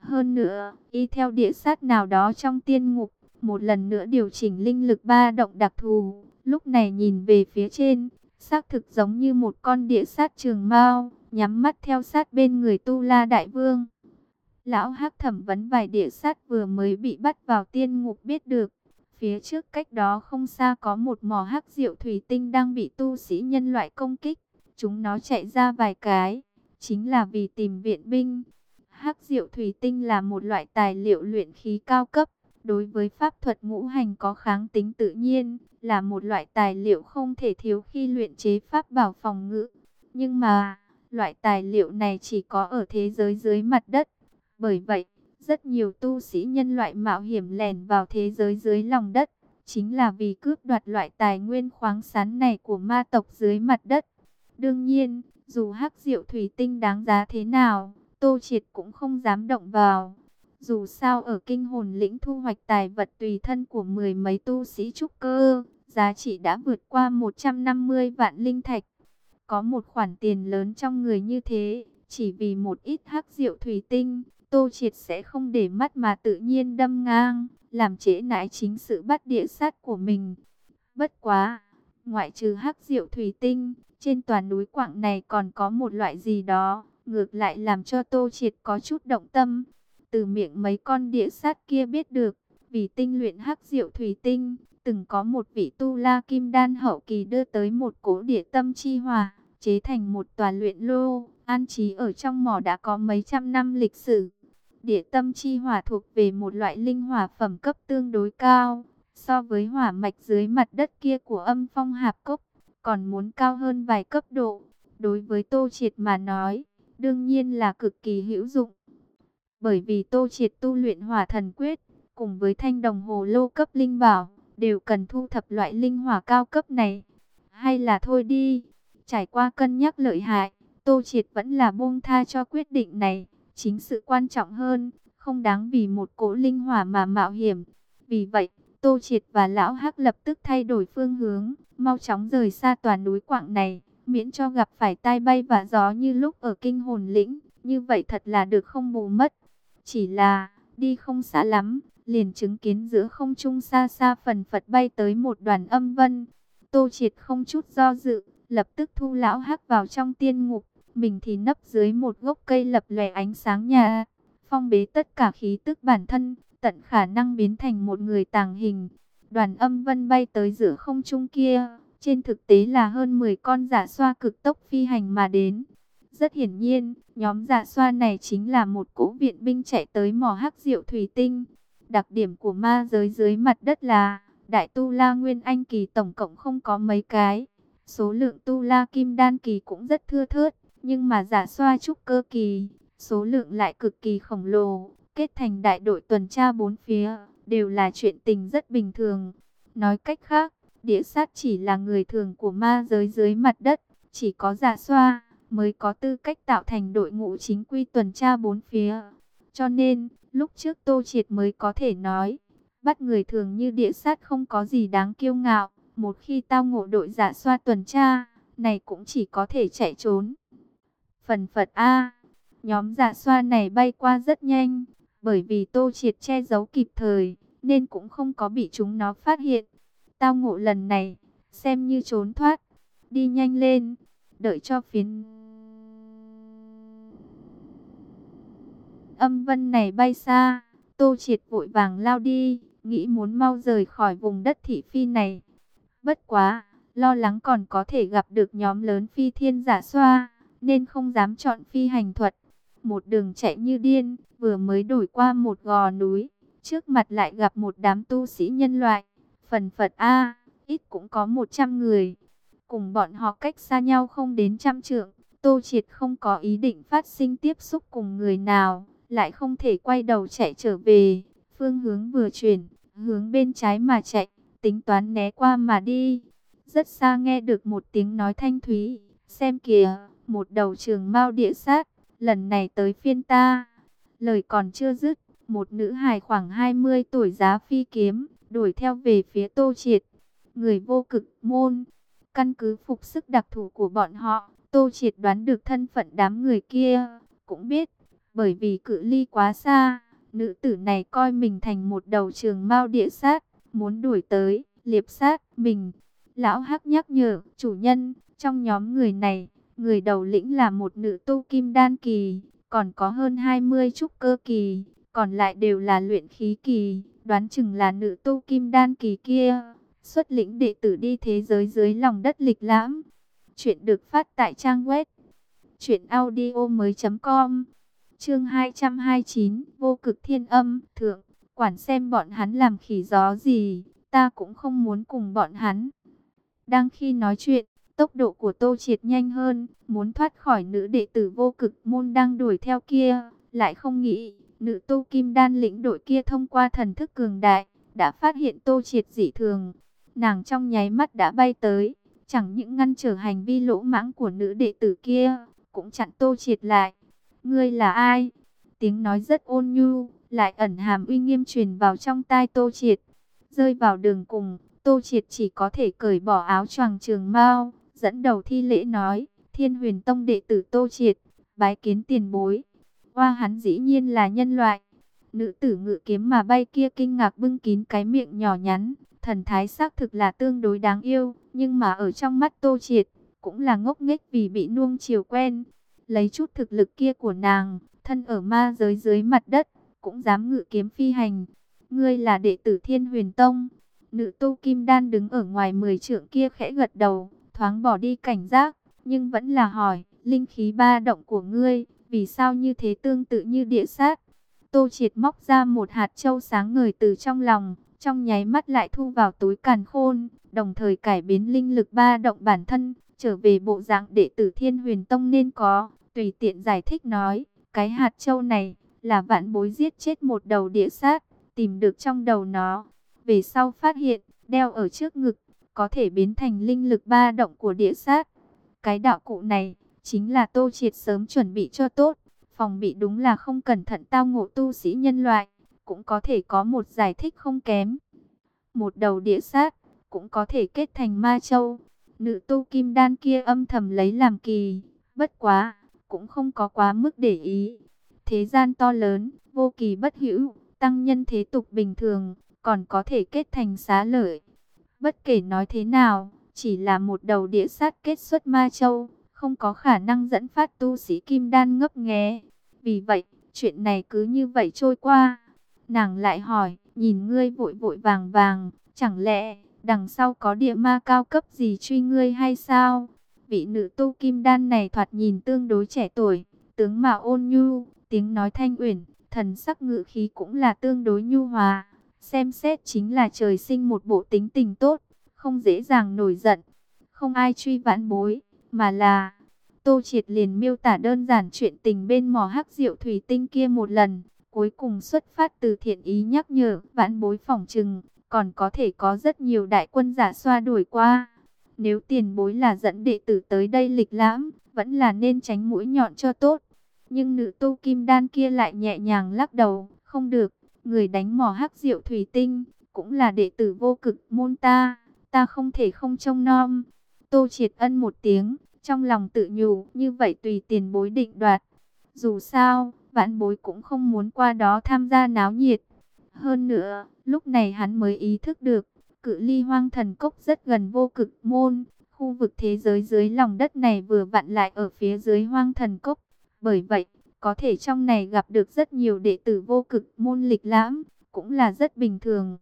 Hơn nữa, y theo địa sát nào đó trong tiên ngục, một lần nữa điều chỉnh linh lực ba động đặc thù. Lúc này nhìn về phía trên, xác thực giống như một con địa sát trường mao, nhắm mắt theo sát bên người Tu La Đại Vương. Lão Hắc thẩm vấn vài địa sát vừa mới bị bắt vào tiên ngục biết được. Phía trước cách đó không xa có một mỏ hắc diệu thủy tinh đang bị tu sĩ nhân loại công kích. Chúng nó chạy ra vài cái, chính là vì tìm viện binh. Hắc diệu thủy tinh là một loại tài liệu luyện khí cao cấp. Đối với pháp thuật ngũ hành có kháng tính tự nhiên, là một loại tài liệu không thể thiếu khi luyện chế pháp bảo phòng ngự. Nhưng mà, loại tài liệu này chỉ có ở thế giới dưới mặt đất. Bởi vậy, rất nhiều tu sĩ nhân loại mạo hiểm lẻn vào thế giới dưới lòng đất, chính là vì cướp đoạt loại tài nguyên khoáng sản này của ma tộc dưới mặt đất. Đương nhiên, dù hắc diệu thủy tinh đáng giá thế nào, Tô Triệt cũng không dám động vào. Dù sao ở kinh hồn lĩnh thu hoạch tài vật tùy thân của mười mấy tu sĩ trúc cơ, giá trị đã vượt qua một trăm năm mươi vạn linh thạch. Có một khoản tiền lớn trong người như thế, chỉ vì một ít hắc diệu thủy tinh, Tô Triệt sẽ không để mắt mà tự nhiên đâm ngang, làm trễ nải chính sự bắt địa sát của mình. Bất quá, ngoại trừ hắc diệu thủy tinh, trên toàn núi quặng này còn có một loại gì đó, ngược lại làm cho Tô Triệt có chút động tâm. Từ miệng mấy con địa sát kia biết được, vì tinh luyện hắc diệu thủy tinh, từng có một vị tu la kim đan hậu kỳ đưa tới một cỗ địa tâm chi hỏa, chế thành một tòa luyện lô, an trí ở trong mỏ đã có mấy trăm năm lịch sử. Địa tâm chi hỏa thuộc về một loại linh hỏa phẩm cấp tương đối cao, so với hỏa mạch dưới mặt đất kia của Âm Phong Hạp Cốc, còn muốn cao hơn vài cấp độ. Đối với Tô Triệt mà nói, đương nhiên là cực kỳ hữu dụng. Bởi vì Tô Triệt tu luyện hỏa thần quyết, cùng với thanh đồng hồ lô cấp linh bảo, đều cần thu thập loại linh hỏa cao cấp này. Hay là thôi đi, trải qua cân nhắc lợi hại, Tô Triệt vẫn là buông tha cho quyết định này. Chính sự quan trọng hơn, không đáng vì một cỗ linh hỏa mà mạo hiểm. Vì vậy, Tô Triệt và Lão Hắc lập tức thay đổi phương hướng, mau chóng rời xa tòa núi quặng này, miễn cho gặp phải tai bay vạ gió như lúc ở kinh hồn lĩnh. Như vậy thật là được không bù mất. Chỉ là, đi không xa lắm, liền chứng kiến giữa không trung xa xa phần phật bay tới một đoàn âm vân. Tô Triệt không chút do dự, lập tức thu Lão Hắc vào trong tiên ngục. Mình thì nấp dưới một gốc cây lập lòe ánh sáng nhà, phong bế tất cả khí tức bản thân, tận khả năng biến thành một người tàng hình. Đoàn âm vân bay tới giữa không trung kia, trên thực tế là hơn mười con dạ xoa cực tốc phi hành mà đến. Rất hiển nhiên, nhóm dạ xoa này chính là một cỗ viện binh chạy tới mỏ hắc diệu thủy tinh. Đặc điểm của ma giới dưới mặt đất là, đại tu la nguyên anh kỳ tổng cộng không có mấy cái. Số lượng tu la kim đan kỳ cũng rất thưa thớt. Nhưng mà giả xoa trúc cơ kỳ, số lượng lại cực kỳ khổng lồ, kết thành đại đội tuần tra bốn phía, đều là chuyện tình rất bình thường. Nói cách khác, địa sát chỉ là người thường của ma giới dưới mặt đất, chỉ có giả xoa mới có tư cách tạo thành đội ngũ chính quy tuần tra bốn phía. Cho nên, lúc trước Tô Triệt mới có thể nói, bắt người thường như địa sát không có gì đáng kiêu ngạo, một khi tao ngộ đội giả xoa tuần tra, này cũng chỉ có thể chạy trốn. Phần phật A, nhóm dạ xoa này bay qua rất nhanh, bởi vì Tô Triệt che giấu kịp thời, nên cũng không có bị chúng nó phát hiện. Tao ngộ lần này, xem như trốn thoát, đi nhanh lên, đợi cho phiến âm vân này bay xa. Tô Triệt vội vàng lao đi, nghĩ muốn mau rời khỏi vùng đất thị phi này. Bất quá, lo lắng còn có thể gặp được nhóm lớn phi thiên giả xoa, nên không dám chọn phi hành thuật. Một đường chạy như điên, vừa mới đổi qua một gò núi, trước mặt lại gặp một đám tu sĩ nhân loại. Phần phật A, ít cũng có một trăm người. Cùng bọn họ cách xa nhau không đến trăm trượng. Tô Triệt không có ý định phát sinh tiếp xúc cùng người nào, lại không thể quay đầu chạy trở về. Phương hướng vừa chuyển, hướng bên trái mà chạy, tính toán né qua mà đi. Rất xa nghe được một tiếng nói thanh thúy, xem kìa, một đầu trường mao địa sát, lần này tới phiên ta. Lời còn chưa dứt, một nữ hài khoảng hai mươi tuổi giá phi kiếm, đuổi theo về phía Tô Triệt. Người vô cực môn, căn cứ phục sức đặc thù của bọn họ, Tô Triệt đoán được thân phận đám người kia, cũng biết, Bởi vì cự ly quá xa, nữ tử này coi mình thành một đầu trường mao địa sát, muốn đuổi tới, liệp sát mình. Lão Hắc nhắc nhở, chủ nhân, trong nhóm người này, người đầu lĩnh là một nữ tu kim đan kỳ, còn có hơn hai mươi trúc cơ kỳ, còn lại đều là luyện khí kỳ, đoán chừng là nữ tu kim đan kỳ kia. Xuất lĩnh đệ tử đi thế giới dưới lòng đất lịch lãm. Chuyện được phát tại trang web truyện audio mới chấm com. Chương hai trăm hai mươi chín, vô cực thiên âm, thượng, quản xem bọn hắn làm khỉ gió gì, ta cũng không muốn cùng bọn hắn. Đang khi nói chuyện, tốc độ của Tô Triệt nhanh hơn, muốn thoát khỏi nữ đệ tử vô cực môn đang đuổi theo kia, lại không nghĩ, nữ tu kim đan lĩnh đội kia thông qua thần thức cường đại, đã phát hiện Tô Triệt dị thường. Nàng trong nháy mắt đã bay tới, chẳng những ngăn trở hành vi lỗ mãng của nữ đệ tử kia, cũng chặn Tô Triệt lại. Ngươi là ai? Tiếng nói rất ôn nhu, lại ẩn hàm uy nghiêm truyền vào trong tai Tô Triệt. Rơi vào đường cùng, Tô Triệt chỉ có thể cởi bỏ áo choàng trường mao, dẫn đầu thi lễ nói, Thiên Huyền Tông đệ tử Tô Triệt, bái kiến tiền bối. Hoa hắn dĩ nhiên là nhân loại. Nữ tử ngự kiếm mà bay kia kinh ngạc bưng kín cái miệng nhỏ nhắn, thần thái xác thực là tương đối đáng yêu, nhưng mà ở trong mắt Tô Triệt, cũng là ngốc nghếch vì bị nuông chiều quen. Lấy chút thực lực kia của nàng, thân ở ma giới dưới mặt đất, cũng dám ngự kiếm phi hành. Ngươi là đệ tử Thiên Huyền Tông. Nữ tu kim đan đứng ở ngoài mười trượng kia khẽ gật đầu, thoáng bỏ đi cảnh giác, nhưng vẫn là hỏi, linh khí ba động của ngươi, vì sao như thế tương tự như địa sát? Tô Triệt móc ra một hạt châu sáng ngời từ trong lòng, trong nháy mắt lại thu vào túi càn khôn, đồng thời cải biến linh lực ba động bản thân, trở về bộ dạng đệ tử Thiên Huyền Tông nên có, tùy tiện giải thích nói, cái hạt châu này là vạn bối giết chết một đầu địa sát, tìm được trong đầu nó. Về sau phát hiện, đeo ở trước ngực, có thể biến thành linh lực ba động của địa sát. Cái đạo cụ này, chính là Tô Triệt sớm chuẩn bị cho tốt, phòng bị đúng là không cẩn thận tao ngộ tu sĩ nhân loại, cũng có thể có một giải thích không kém. Một đầu địa sát, cũng có thể kết thành ma châu. Nữ tu kim đan kia âm thầm lấy làm kỳ, bất quá, cũng không có quá mức để ý. Thế gian to lớn, vô kỳ bất hữu, tăng nhân thế tục bình thường, còn có thể kết thành xá lợi. Bất kể nói thế nào, chỉ là một đầu địa sát kết xuất ma châu, không có khả năng dẫn phát tu sĩ kim đan ngấp nghé. Vì vậy, chuyện này cứ như vậy trôi qua. Nàng lại hỏi, nhìn ngươi vội vội vàng vàng, chẳng lẽ đằng sau có địa ma cao cấp gì truy ngươi hay sao? Vị nữ tu kim đan này thoạt nhìn tương đối trẻ tuổi, tướng mạo ôn nhu, tiếng nói thanh uyển, thần sắc ngự khí cũng là tương đối nhu hòa. Xem xét chính là trời sinh một bộ tính tình tốt, không dễ dàng nổi giận. Không ai truy vãn bối, mà là... Tô Triệt liền miêu tả đơn giản chuyện tình bên mỏ hắc diệu thủy tinh kia một lần. Cuối cùng xuất phát từ thiện ý nhắc nhở vãn bối phỏng chừng, còn có thể có rất nhiều đại quân giả xoa đuổi qua. Nếu tiền bối là dẫn đệ tử tới đây lịch lãm, vẫn là nên tránh mũi nhọn cho tốt. Nhưng nữ tu kim đan kia lại nhẹ nhàng lắc đầu, không được. Người đánh mỏ hắc diệu thủy tinh, cũng là đệ tử vô cực môn ta, ta không thể không trông nom. Tô Triệt ân một tiếng, trong lòng tự nhủ, như vậy tùy tiền bối định đoạt. Dù sao, vãn bối cũng không muốn qua đó tham gia náo nhiệt. Hơn nữa, lúc này hắn mới ý thức được, cự ly hoang thần cốc rất gần vô cực môn. Khu vực thế giới dưới lòng đất này vừa vặn lại ở phía dưới hoang thần cốc. Bởi vậy, có thể trong này gặp được rất nhiều đệ tử vô cực môn lịch lãm, cũng là rất bình thường.